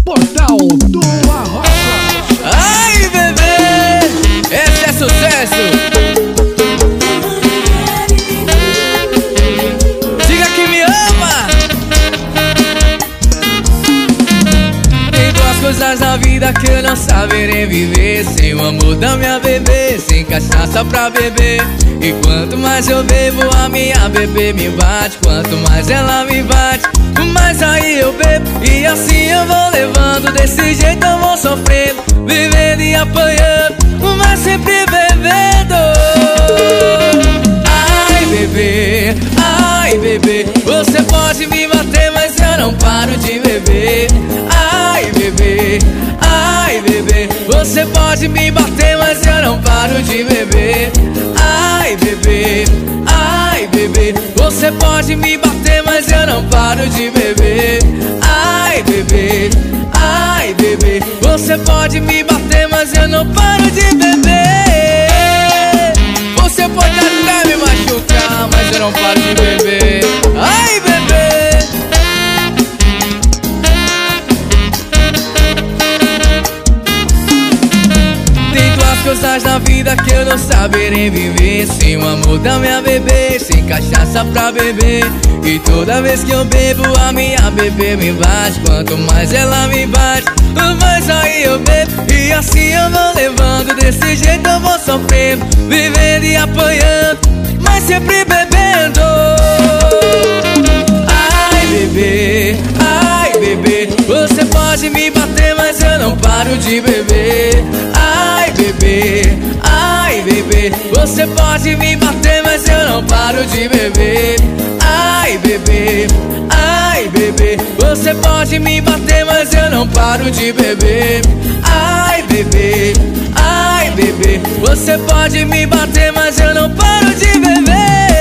Portal do Arrocha. Ai, bebê, esse é sucesso. Diga que me ama. Tem duas coisas na vida que eu não saberei viver: sem o amor da minha bebê, sem cachaça pra beber. E quanto mais eu bebo, a minha bebê me bate. Quanto mais ela me bate, mais aí eu bebo. E assim eu vou levando, desse jeito eu vou sofrendo, vivendo e apanhando, mas sempre bebendo. Ai bebê, você pode me bater, mas eu não paro de beber. Ai bebê, você pode me bater, mas eu não paro de beber. Ai bebê, você pode me bater, mas eu não paro de beber. Ai bebê, você pode me bater, mas eu não paro de beber. Você pode até me machucar, mas eu não paro de beber. Ai bebê. Tem duas coisas na vida que eu não saberei viver: sem o amor da minha bebê, sem cachaça pra beber. E toda vez que eu bebo, a minha bebê me bate. Quanto mais ela me bate, mais aí eu bebo. E assim eu vou levando, desse jeito eu vou sofrendo, vivendo e apanhando, mas sempre bebendo. Ai bebê, você pode me bater, mas eu não paro de beber. Ai bebê, você pode me bater, mas eu não paro de beber. Ai bebê, você pode me bater, mas eu não paro de beber. Ai bebê, você pode me bater, mas eu não paro de beber.